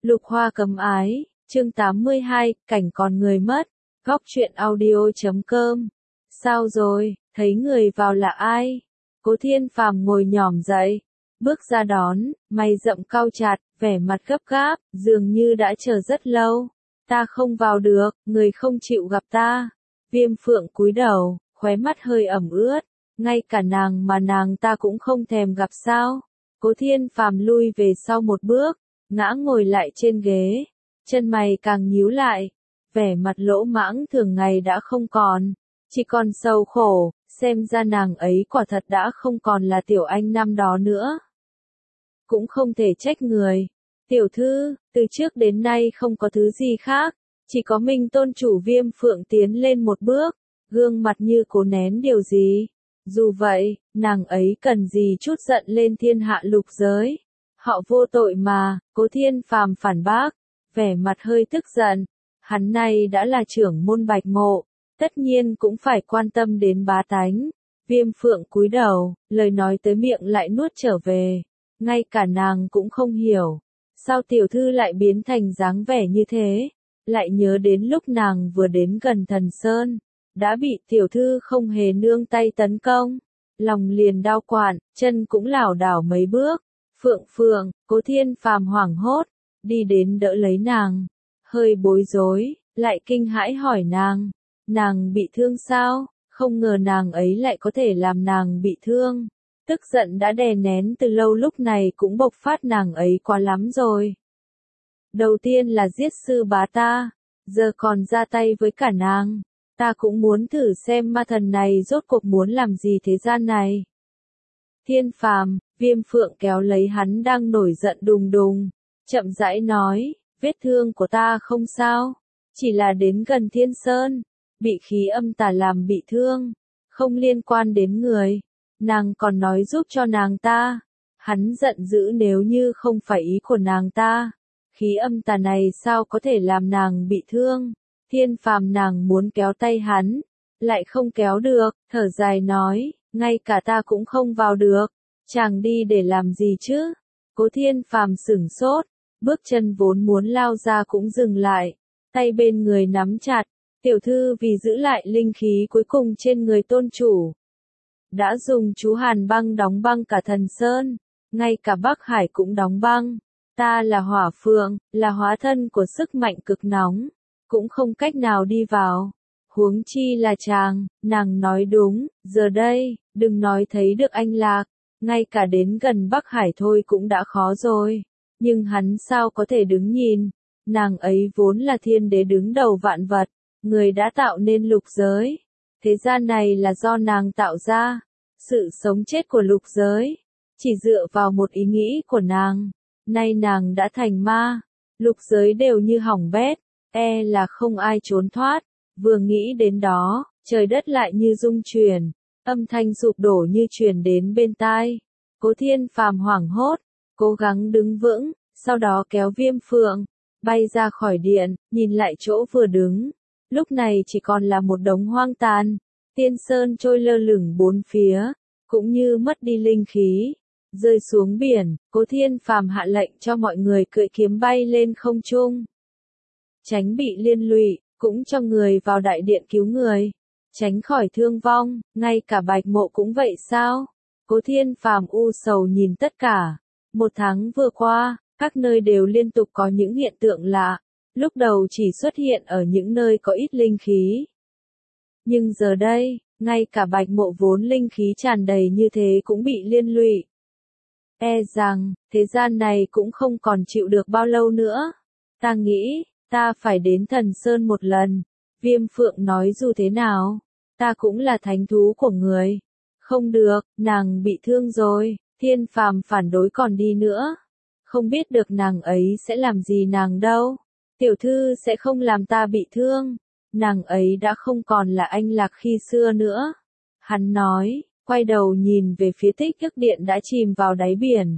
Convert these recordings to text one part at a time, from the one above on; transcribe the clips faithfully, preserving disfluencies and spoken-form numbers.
Lục Hoa cấm ái, chương tám mươi hai, cảnh còn người mất, góc truyện audio chấm com. Sao rồi, thấy người vào là ai? Cố Thiên Phàm ngồi nhỏm dậy, bước ra đón, mày rậm cau chặt, vẻ mặt gấp gáp, dường như đã chờ rất lâu. Ta không vào được, người không chịu gặp ta. Viêm Phượng cúi đầu, khóe mắt hơi ẩm ướt, ngay cả nàng mà nàng ta cũng không thèm gặp sao? Cố Thiên Phàm lui về sau một bước, ngã ngồi lại trên ghế, chân mày càng nhíu lại, vẻ mặt lỗ mãng thường ngày đã không còn, chỉ còn sầu khổ, xem ra nàng ấy quả thật đã không còn là Tiểu Anh năm đó nữa. Cũng không thể trách người. Tiểu thư, từ trước đến nay không có thứ gì khác, chỉ có Minh tôn chủ Viêm Phượng tiến lên một bước, gương mặt như cố nén điều gì. Dù vậy, nàng ấy cần gì chút giận lên thiên hạ lục giới. Họ vô tội mà, Cố Thiên Phàm phản bác, vẻ mặt hơi tức giận. Hắn này đã là trưởng môn Bạch Mộ, tất nhiên cũng phải quan tâm đến bá tánh. Viêm Phượng cúi đầu, lời nói tới miệng lại nuốt trở về. Ngay cả nàng cũng không hiểu, sao tiểu thư lại biến thành dáng vẻ như thế. Lại nhớ đến lúc nàng vừa đến gần Thần Sơn, đã bị tiểu thư không hề nương tay tấn công. Lòng liền đau quặn, chân cũng lảo đảo mấy bước. Phượng Phượng, Cố Thiên Phàm hoảng hốt, đi đến đỡ lấy nàng, hơi bối rối, lại kinh hãi hỏi nàng, nàng bị thương sao? Không ngờ nàng ấy lại có thể làm nàng bị thương. Tức giận đã đè nén từ lâu lúc này cũng bộc phát, nàng ấy quá lắm rồi. Đầu tiên là giết sư bá ta, giờ còn ra tay với cả nàng. Ta cũng muốn thử xem ma thần này rốt cuộc muốn làm gì thế gian này. Thiên Phàm, Viêm Phượng kéo lấy hắn đang nổi giận đùng đùng, chậm rãi nói, vết thương của ta không sao, chỉ là đến gần Thiên Sơn, bị khí âm tà làm bị thương, không liên quan đến người. Nàng còn nói giúp cho nàng ta. Hắn giận dữ, nếu như không phải ý của nàng ta, khí âm tà này sao có thể làm nàng bị thương. Thiên Phàm nàng muốn kéo tay hắn, lại không kéo được, thở dài nói, ngay cả ta cũng không vào được, chàng đi để làm gì chứ? Cố Thiên Phàm sửng sốt, bước chân vốn muốn lao ra cũng dừng lại, tay bên người nắm chặt. Tiểu thư vì giữ lại linh khí cuối cùng trên người tôn chủ, đã dùng chú hàn băng đóng băng cả Thần Sơn, ngay cả Bắc Hải cũng đóng băng. Ta là hỏa phượng, là hóa thân của sức mạnh cực nóng, cũng không cách nào đi vào. Huống chi là chàng, nàng nói đúng, giờ đây, đừng nói thấy được anh Lạc, ngay cả đến gần Bắc Hải thôi cũng đã khó rồi. Nhưng hắn sao có thể đứng nhìn, nàng ấy vốn là thiên đế đứng đầu vạn vật, người đã tạo nên lục giới. Thế gian này là do nàng tạo ra, sự sống chết của lục giới, chỉ dựa vào một ý nghĩ của nàng. Nay nàng đã thành ma, lục giới đều như hỏng bét, e là không ai trốn thoát. Vừa nghĩ đến đó, trời đất lại như rung chuyển, âm thanh sụp đổ như truyền đến bên tai. Cố Thiên Phàm hoảng hốt, cố gắng đứng vững, sau đó kéo Viêm Phượng, bay ra khỏi điện, nhìn lại chỗ vừa đứng. Lúc này chỉ còn là một đống hoang tàn, Tiên Sơn trôi lơ lửng bốn phía, cũng như mất đi linh khí, rơi xuống biển. Cố Thiên Phàm hạ lệnh cho mọi người cưỡi kiếm bay lên không trung, tránh bị liên lụy, cũng cho người vào đại điện cứu người, tránh khỏi thương vong. Ngay cả Bạch Mộ cũng vậy sao? Cố Thiên Phàm u sầu nhìn tất cả. Một tháng vừa qua, các nơi đều liên tục có những hiện tượng lạ. Lúc đầu chỉ xuất hiện ở những nơi có ít linh khí, nhưng giờ đây, ngay cả Bạch Mộ vốn linh khí tràn đầy như thế cũng bị liên lụy. E rằng, thế gian này cũng không còn chịu được bao lâu nữa. Ta nghĩ, ta phải đến Thần Sơn một lần. Viêm Phượng nói dù thế nào, ta cũng là thánh thú của người. Không được, nàng bị thương rồi. Thiên Phàm phản đối còn đi nữa. Không biết được nàng ấy sẽ làm gì nàng đâu. Tiểu thư sẽ không làm ta bị thương. Nàng ấy đã không còn là anh Lạc khi xưa nữa. Hắn nói, quay đầu nhìn về phía Tích Ức Điện đã chìm vào đáy biển.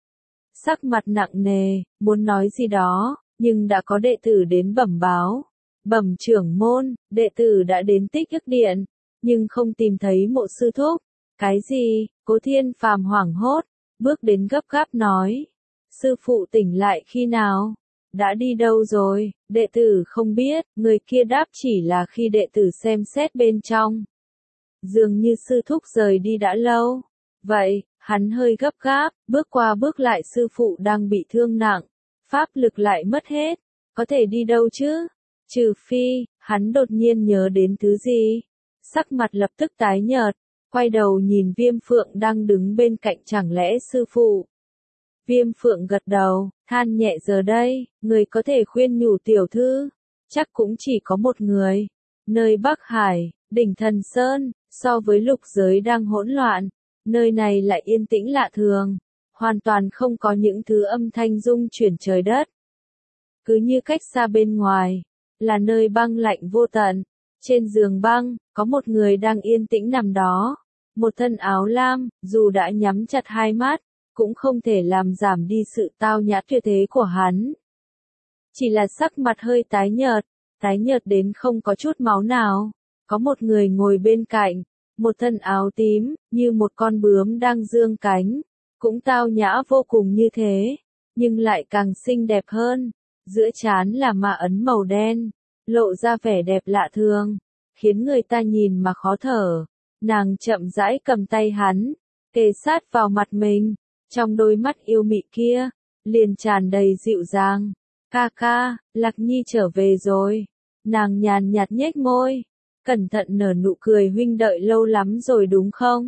Sắc mặt nặng nề, muốn nói gì đó, nhưng đã có đệ tử đến bẩm báo. Bẩm trưởng môn, đệ tử đã đến Tích Ức Điện, nhưng không tìm thấy Mộ sư thúc. Cái gì? Cố Thiên Phàm hoảng hốt, bước đến gấp gáp nói. Sư phụ tỉnh lại khi nào? đã đi đâu rồi, đệ tử không biết, người kia đáp chỉ là khi đệ tử xem xét bên trong. Dường như sư thúc rời đi đã lâu. Vậy, hắn hơi gấp gáp, bước qua bước lại sư phụ đang bị thương nặng, pháp lực lại mất hết, có thể đi đâu chứ? Trừ phi, hắn đột nhiên nhớ đến thứ gì. Sắc mặt lập tức tái nhợt, quay đầu nhìn Viêm Phượng đang đứng bên cạnh chẳng lẽ sư phụ. Viêm Phượng gật đầu, than nhẹ giờ đây, người có thể khuyên nhủ tiểu thư, chắc cũng chỉ có một người. Nơi Bắc Hải, đỉnh Thần Sơn, so với lục giới đang hỗn loạn, nơi này lại yên tĩnh lạ thường, hoàn toàn không có những thứ âm thanh rung chuyển trời đất. Cứ như cách xa bên ngoài, là nơi băng lạnh vô tận. Trên giường băng, có một người đang yên tĩnh nằm đó. Một thân áo lam, dù đã nhắm chặt hai mắt, cũng không thể làm giảm đi sự tao nhã tuyệt thế của hắn. Chỉ là sắc mặt hơi tái nhợt, tái nhợt đến không có chút máu nào. Có một người ngồi bên cạnh, một thân áo tím, như một con bướm đang dương cánh, cũng tao nhã vô cùng như thế, nhưng lại càng xinh đẹp hơn. Giữa trán là mạ ấn màu đen, lộ ra vẻ đẹp lạ thường, khiến người ta nhìn mà khó thở. Nàng chậm rãi cầm tay hắn, kề sát vào mặt mình, trong đôi mắt yêu mị kia, liền tràn đầy dịu dàng. Ca ca, Lạc Nhi trở về rồi. Nàng nhàn nhạt nhếch môi, cẩn thận nở nụ cười, huynh đợi lâu lắm rồi đúng không?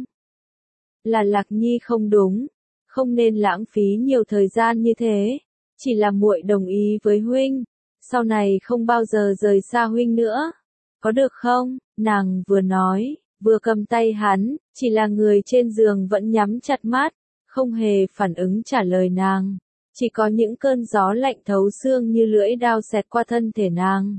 Là Lạc Nhi không đúng, không nên lãng phí nhiều thời gian như thế. Chỉ là muội đồng ý với huynh, sau này không bao giờ rời xa huynh nữa. Có được không? Nàng vừa nói, vừa cầm tay hắn, chỉ là người trên giường vẫn nhắm chặt mắt, không hề phản ứng trả lời nàng. Chỉ có những cơn gió lạnh thấu xương như lưỡi dao xẹt qua thân thể nàng.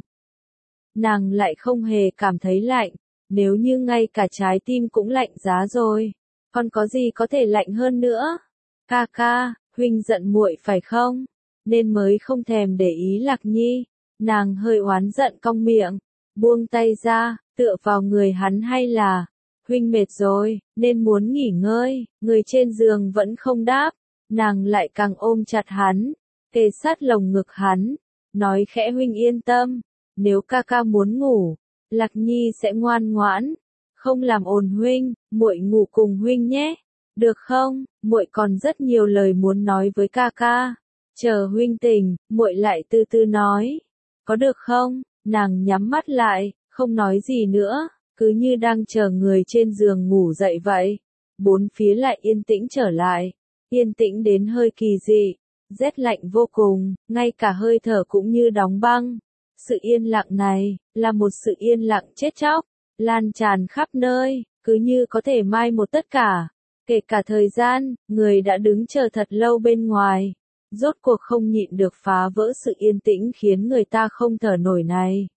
Nàng lại không hề cảm thấy lạnh, nếu như ngay cả trái tim cũng lạnh giá rồi, còn có gì có thể lạnh hơn nữa? Ca ca, huynh giận muội phải không? Nên mới không thèm để ý Lạc Nhi. Nàng hơi oán giận cong miệng, buông tay ra, tựa vào người hắn, hay là huynh mệt rồi, nên muốn nghỉ ngơi. Người trên giường vẫn không đáp, nàng lại càng ôm chặt hắn, kề sát lồng ngực hắn, nói khẽ, huynh yên tâm, nếu ca ca muốn ngủ, Lạc Nhi sẽ ngoan ngoãn, không làm ồn huynh, muội ngủ cùng huynh nhé. Được không? Muội còn rất nhiều lời muốn nói với ca ca. Chờ huynh tỉnh, muội lại từ từ nói. Có được không? Nàng nhắm mắt lại, không nói gì nữa, cứ như đang chờ người trên giường ngủ dậy vậy. Bốn phía lại yên tĩnh trở lại, yên tĩnh đến hơi kỳ dị, rét lạnh vô cùng, ngay cả hơi thở cũng như đóng băng. Sự yên lặng này, là một sự yên lặng chết chóc, lan tràn khắp nơi, cứ như có thể mai một tất cả. Kể cả thời gian, người đã đứng chờ thật lâu bên ngoài, rốt cuộc không nhịn được phá vỡ sự yên tĩnh khiến người ta không thở nổi này.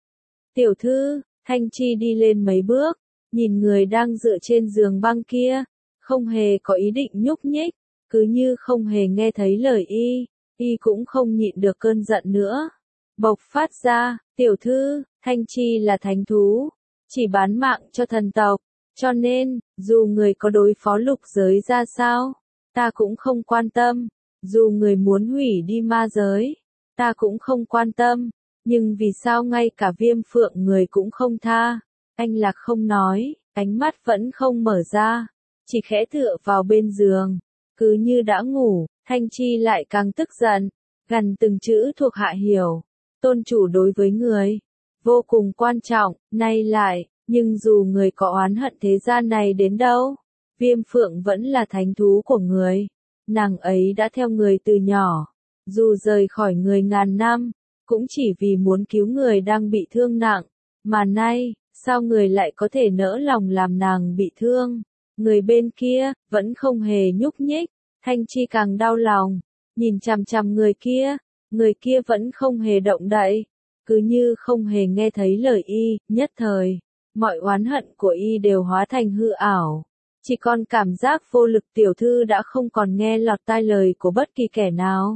Tiểu thư, Thanh Chi đi lên mấy bước, nhìn người đang dựa trên giường băng kia, không hề có ý định nhúc nhích, cứ như không hề nghe thấy lời y, y cũng không nhịn được cơn giận nữa. Bộc phát ra, tiểu thư, Thanh Chi là thánh thú, chỉ bán mạng cho thần tộc, cho nên, dù người có đối phó lục giới ra sao, ta cũng không quan tâm, dù người muốn hủy đi ma giới, ta cũng không quan tâm, nhưng vì sao ngay cả Viêm Phượng người cũng không tha? Anh Lạc không nói, ánh mắt vẫn không mở ra, chỉ khẽ tựa vào bên giường, cứ như đã ngủ. Thanh Chi lại càng tức giận, gằn từng chữ thuộc hạ hiểu, tôn chủ đối với người, vô cùng quan trọng, nay lại, nhưng dù người có oán hận thế gian này đến đâu, Viêm Phượng vẫn là thánh thú của người, nàng ấy đã theo người từ nhỏ, dù rời khỏi người ngàn năm, cũng chỉ vì muốn cứu người đang bị thương nặng, mà nay, sao người lại có thể nỡ lòng làm nàng bị thương? Người bên kia, vẫn không hề nhúc nhích. Thanh Chi càng đau lòng, nhìn chằm chằm người kia, người kia vẫn không hề động đậy, cứ như không hề nghe thấy lời y. Nhất thời, mọi oán hận của y đều hóa thành hư ảo, chỉ còn cảm giác vô lực. Tiểu thư đã không còn nghe lọt tai lời của bất kỳ kẻ nào.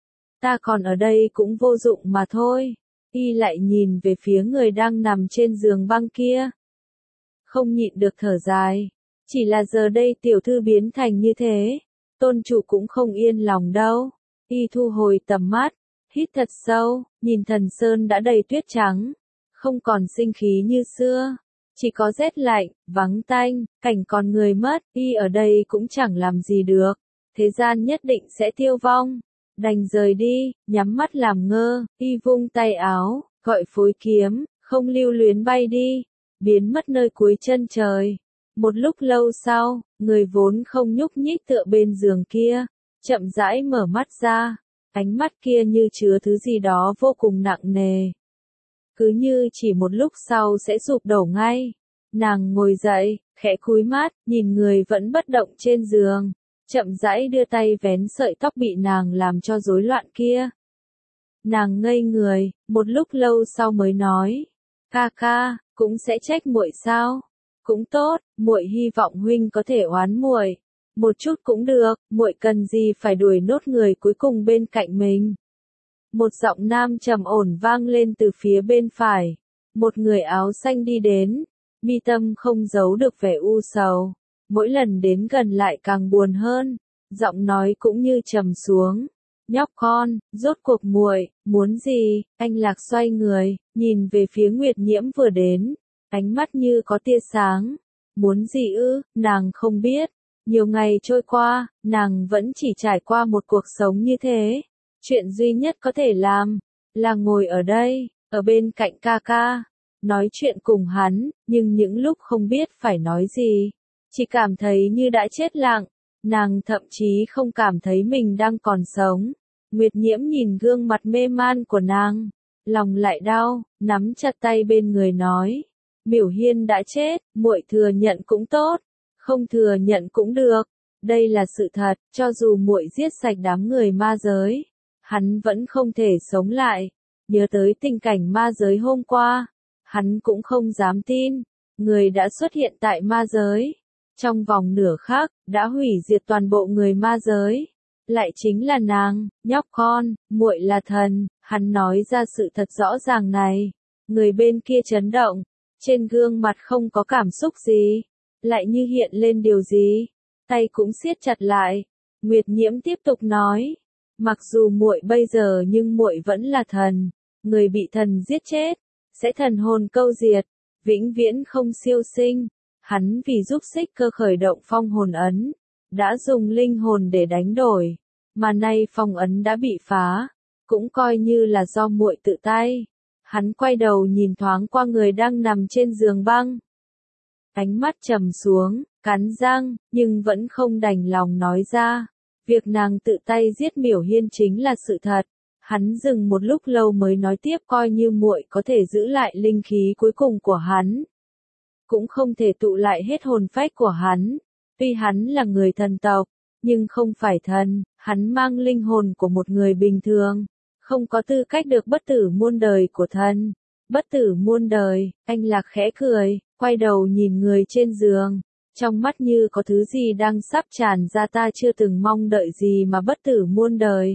Ta còn ở đây cũng vô dụng mà thôi. Y lại nhìn về phía người đang nằm trên giường băng kia, không nhịn được thở dài, chỉ là giờ đây tiểu thư biến thành như thế, tôn chủ cũng không yên lòng đâu. Y thu hồi tầm mắt, hít thật sâu, nhìn thần sơn đã đầy tuyết trắng, không còn sinh khí như xưa, chỉ có rét lạnh, vắng tanh, cảnh còn người mất, y ở đây cũng chẳng làm gì được, thế gian nhất định sẽ tiêu vong, đành rời đi, nhắm mắt làm ngơ, y vung tay áo, gọi phối kiếm, không lưu luyến bay đi, biến mất nơi cuối chân trời. Một lúc lâu sau, người vốn không nhúc nhích tựa bên giường kia, chậm rãi mở mắt ra, ánh mắt kia như chứa thứ gì đó vô cùng nặng nề. Cứ như chỉ một lúc sau sẽ sụp đổ ngay. Nàng ngồi dậy, khẽ cúi mắt, nhìn người vẫn bất động trên giường, chậm rãi đưa tay vén sợi tóc bị nàng làm cho rối loạn kia. Nàng ngây người, một lúc lâu sau mới nói, ca ca, cũng sẽ trách muội sao? Cũng tốt, muội hy vọng huynh có thể oán muội, một chút cũng được, muội cần gì phải đuổi nốt người cuối cùng bên cạnh mình. Một giọng nam trầm ổn vang lên từ phía bên phải, một người áo xanh đi đến, mi tâm không giấu được vẻ u sầu, mỗi lần đến gần lại càng buồn hơn, giọng nói cũng như trầm xuống. Nhóc con, rốt cuộc muội muốn gì? Anh Lạc xoay người, nhìn về phía Nguyệt Nhiễm vừa đến, ánh mắt như có tia sáng. Muốn gì ư? Nàng không biết. Nhiều ngày trôi qua, nàng vẫn chỉ trải qua một cuộc sống như thế. Chuyện duy nhất có thể làm là ngồi ở đây, ở bên cạnh ca ca, nói chuyện cùng hắn, nhưng những lúc không biết phải nói gì, chỉ cảm thấy như đã chết lặng. Nàng thậm chí không cảm thấy mình đang còn sống. Nguyệt Nhiễm nhìn gương mặt mê man của nàng, lòng lại đau, nắm chặt tay bên người nói, Miểu Hiên đã chết, muội thừa nhận cũng tốt, không thừa nhận cũng được, đây là sự thật, cho dù muội giết sạch đám người ma giới, hắn vẫn không thể sống lại. Nhớ tới tình cảnh ma giới hôm qua, hắn cũng không dám tin, người đã xuất hiện tại ma giới, trong vòng nửa khắc, đã hủy diệt toàn bộ người ma giới. Lại chính là nàng, nhóc con, muội là thần, hắn nói ra sự thật rõ ràng này. Người bên kia chấn động, trên gương mặt không có cảm xúc gì, lại như hiện lên điều gì, tay cũng siết chặt lại. Nguyệt Nhiễm tiếp tục nói, mặc dù muội bây giờ nhưng muội vẫn là thần, người bị thần giết chết, sẽ thần hồn câu diệt, vĩnh viễn không siêu sinh. Hắn vì giúp Xích Cơ khởi động phong hồn ấn, đã dùng linh hồn để đánh đổi, mà nay phong ấn đã bị phá, cũng coi như là do muội tự tay. Hắn quay đầu nhìn thoáng qua người đang nằm trên giường băng, ánh mắt trầm xuống, cắn răng, nhưng vẫn không đành lòng nói ra, việc nàng tự tay giết Miểu Hiên chính là sự thật. Hắn dừng một lúc lâu mới nói tiếp, coi như muội có thể giữ lại linh khí cuối cùng của hắn, cũng không thể tụ lại hết hồn phách của hắn. Tuy hắn là người thần tộc, nhưng không phải thần, hắn mang linh hồn của một người bình thường, không có tư cách được bất tử muôn đời của thần. Bất tử muôn đời, anh Lạc khẽ cười, quay đầu nhìn người trên giường, trong mắt như có thứ gì đang sắp tràn ra, ta chưa từng mong đợi gì mà bất tử muôn đời.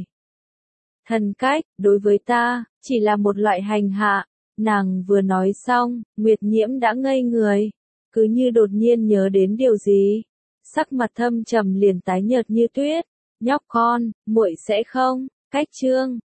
Thần cách, đối với ta, chỉ là một loại hành hạ. Nàng vừa nói xong, Nguyệt Nhiễm đã ngây người, cứ như đột nhiên nhớ đến điều gì, sắc mặt thâm trầm liền tái nhợt như tuyết. Nhóc con, muội sẽ không, cách chương